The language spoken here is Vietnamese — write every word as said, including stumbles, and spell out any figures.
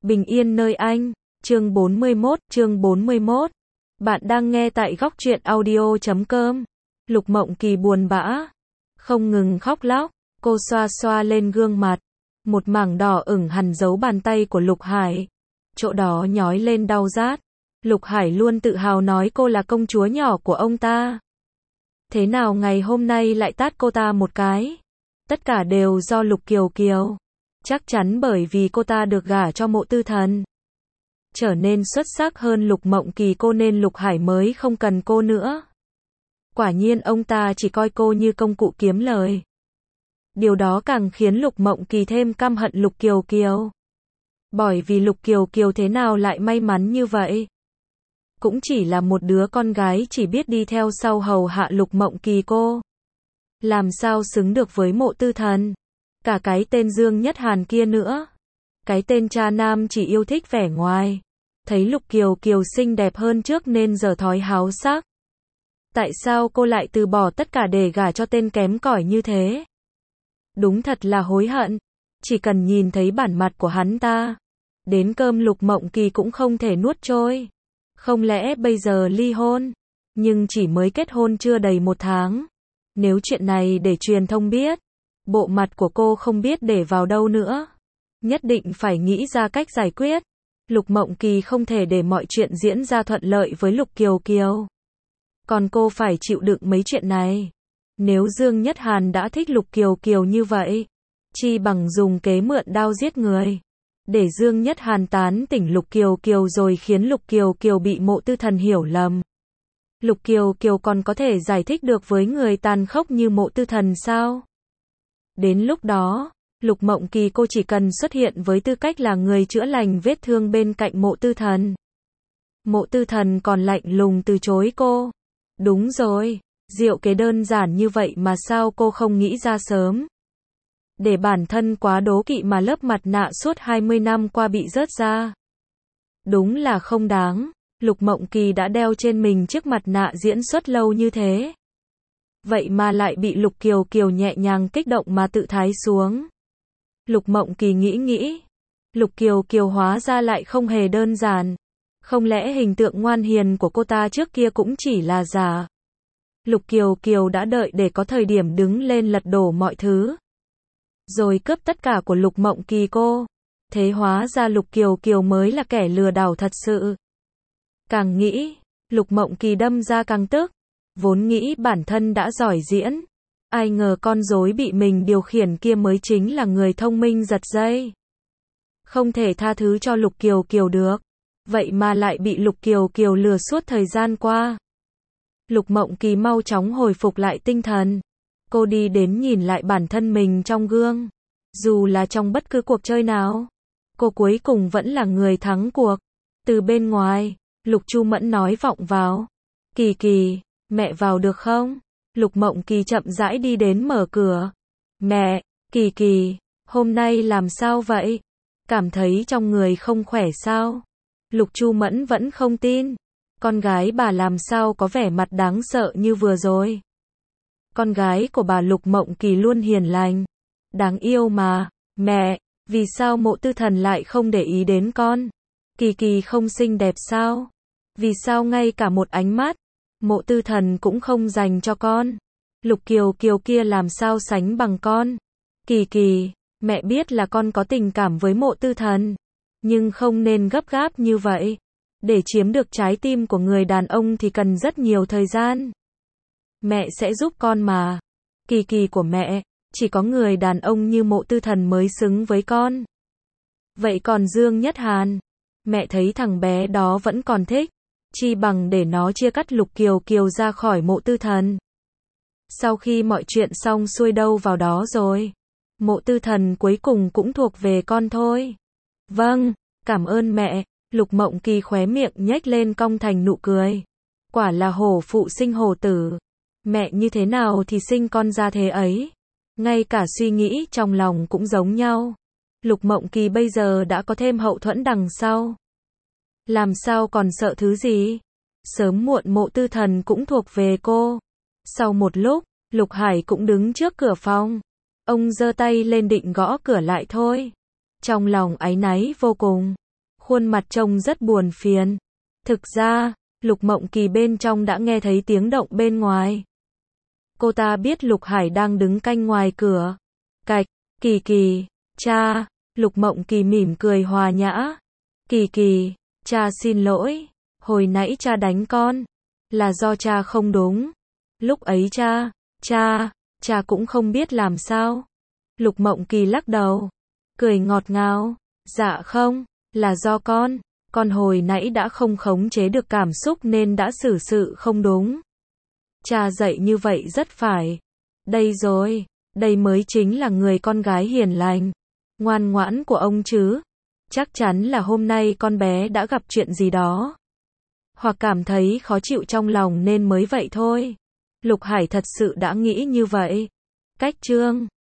Bình yên nơi anh. Chương bốn mươi mốt, chương bốn mươi mốt. Bạn đang nghe tại góc truyện audio chấm com. Lục Mộng Kỳ buồn bã, không ngừng khóc lóc, cô xoa xoa lên gương mặt, một mảng đỏ ửng hằn dấu bàn tay của Lục Hải. Chỗ đó nhói lên đau rát. Lục Hải luôn tự hào nói cô là công chúa nhỏ của ông ta. Thế nào ngày hôm nay lại tát cô ta một cái? Tất cả đều do Lục Kiều Kiều. Chắc chắn bởi vì cô ta được gả cho Mộ Tư Thần, trở nên xuất sắc hơn Lục Mộng Kỳ cô nên Lục Hải mới không cần cô nữa. Quả nhiên ông ta chỉ coi cô như công cụ kiếm lời. Điều đó càng khiến Lục Mộng Kỳ thêm căm hận Lục Kiều Kiều. Bởi vì Lục Kiều Kiều thế nào lại may mắn như vậy? Cũng chỉ là một đứa con gái chỉ biết đi theo sau hầu hạ Lục Mộng Kỳ cô. Làm sao xứng được với Mộ Tư Thần? Cả cái tên Dương Nhất Hàn kia nữa. Cái tên cha nam chỉ yêu thích vẻ ngoài. Thấy Lục Kiều Kiều xinh đẹp hơn trước nên giờ thói háo sắc. Tại sao cô lại từ bỏ tất cả để gả cho tên kém cỏi như thế? Đúng thật là hối hận. Chỉ cần nhìn thấy bản mặt của hắn ta, đến cơm Lục Mộng Kỳ cũng không thể nuốt trôi. Không lẽ bây giờ ly hôn? Nhưng chỉ mới kết hôn chưa đầy một tháng. Nếu chuyện này để truyền thông biết, bộ mặt của cô không biết để vào đâu nữa. Nhất định phải nghĩ ra cách giải quyết. Lục Mộng Kỳ không thể để mọi chuyện diễn ra thuận lợi với Lục Kiều Kiều. Còn cô phải chịu đựng mấy chuyện này. Nếu Dương Nhất Hàn đã thích Lục Kiều Kiều như vậy, chi bằng dùng kế mượn đao giết người. Để Dương Nhất Hàn tán tỉnh Lục Kiều Kiều rồi khiến Lục Kiều Kiều bị Mộ Tư Thần hiểu lầm. Lục Kiều Kiều còn có thể giải thích được với người tàn khốc như Mộ Tư Thần sao? Đến lúc đó, Lục Mộng Kỳ cô chỉ cần xuất hiện với tư cách là người chữa lành vết thương bên cạnh Mộ Tư Thần. Mộ Tư Thần còn lạnh lùng từ chối cô. Đúng rồi, diệu kế đơn giản như vậy mà sao cô không nghĩ ra sớm? Để bản thân quá đố kỵ mà lớp mặt nạ suốt hai mươi năm qua bị rớt ra. Đúng là không đáng. Lục Mộng Kỳ đã đeo trên mình chiếc mặt nạ diễn xuất lâu như thế. Vậy mà lại bị Lục Kiều Kiều nhẹ nhàng kích động mà tự thái xuống. Lục Mộng Kỳ nghĩ nghĩ. Lục Kiều Kiều hóa ra lại không hề đơn giản. Không lẽ hình tượng ngoan hiền của cô ta trước kia cũng chỉ là giả? Lục Kiều Kiều đã đợi để có thời điểm đứng lên lật đổ mọi thứ, rồi cướp tất cả của Lục Mộng Kỳ cô. Thế hóa ra Lục Kiều Kiều mới là kẻ lừa đảo thật sự. Càng nghĩ, Lục Mộng Kỳ đâm ra càng tức. Vốn nghĩ bản thân đã giỏi diễn, ai ngờ con rối bị mình điều khiển kia mới chính là người thông minh giật dây. Không thể tha thứ cho Lục Kiều Kiều được. Vậy mà lại bị Lục Kiều Kiều lừa suốt thời gian qua. Lục Mộng Kỳ mau chóng hồi phục lại tinh thần. Cô đi đến nhìn lại bản thân mình trong gương. Dù là trong bất cứ cuộc chơi nào, cô cuối cùng vẫn là người thắng cuộc. Từ bên ngoài, Lục Chu Mẫn nói vọng vào. Kỳ Kỳ, mẹ vào được không? Lục Mộng Kỳ chậm rãi đi đến mở cửa. Mẹ, Kỳ Kỳ, hôm nay làm sao vậy? Cảm thấy trong người không khỏe sao? Lục Chu Mẫn vẫn không tin. Con gái bà làm sao có vẻ mặt đáng sợ như vừa rồi? Con gái của bà Lục Mộng Kỳ luôn hiền lành, đáng yêu mà. Mẹ, vì sao Mộ Tư Thần lại không để ý đến con? Kỳ Kỳ không xinh đẹp sao? Vì sao ngay cả một ánh mắt Mộ Tư Thần cũng không dành cho con? Lục Kiều Kiều kia làm sao sánh bằng con? Kỳ Kỳ, mẹ biết là con có tình cảm với Mộ Tư Thần, nhưng không nên gấp gáp như vậy. Để chiếm được trái tim của người đàn ông thì cần rất nhiều thời gian. Mẹ sẽ giúp con mà. Kỳ Kỳ của mẹ, chỉ có người đàn ông như Mộ Tư Thần mới xứng với con. Vậy còn Dương Nhất Hàn? Mẹ thấy thằng bé đó vẫn còn thích. Chi bằng để nó chia cắt Lục Kiều Kiều ra khỏi Mộ Tư Thần. Sau khi mọi chuyện xong xuôi đâu vào đó rồi. Mộ Tư Thần cuối cùng cũng thuộc về con thôi. Vâng, cảm ơn mẹ. Lục Mộng Kỳ khóe miệng nhếch lên cong thành nụ cười. Quả là hổ phụ sinh hổ tử. Mẹ như thế nào thì sinh con ra thế ấy. Ngay cả suy nghĩ trong lòng cũng giống nhau. Lục Mộng Kỳ bây giờ đã có thêm hậu thuẫn đằng sau. Làm sao còn sợ thứ gì? Sớm muộn Mộ Tư Thần cũng thuộc về cô. Sau một lúc, Lục Hải cũng đứng trước cửa phòng. Ông giơ tay lên định gõ cửa lại thôi. Trong lòng áy náy vô cùng. khuôn mặt trông rất buồn phiền. Thực ra, Lục Mộng Kỳ bên trong đã nghe thấy tiếng động bên ngoài. Cô ta biết Lục Hải đang đứng canh ngoài cửa. Cạch, Kỳ Kỳ, cha, Lục Mộng Kỳ mỉm cười hòa nhã. Kỳ Kỳ, cha xin lỗi, hồi nãy cha đánh con, là do cha không đúng. Lúc ấy cha, cha, cha cũng không biết làm sao. Lục Mộng Kỳ lắc đầu, cười ngọt ngào, dạ không, là do con, con hồi nãy đã không khống chế được cảm xúc nên đã xử sự không đúng. Cha dạy như vậy rất phải. Đây rồi, đây mới chính là người con gái hiền lành, ngoan ngoãn của ông chứ. Chắc chắn là hôm nay con bé đã gặp chuyện gì đó, hoặc cảm thấy khó chịu trong lòng nên mới vậy thôi. Lục Hải thật sự đã nghĩ như vậy. Cách chương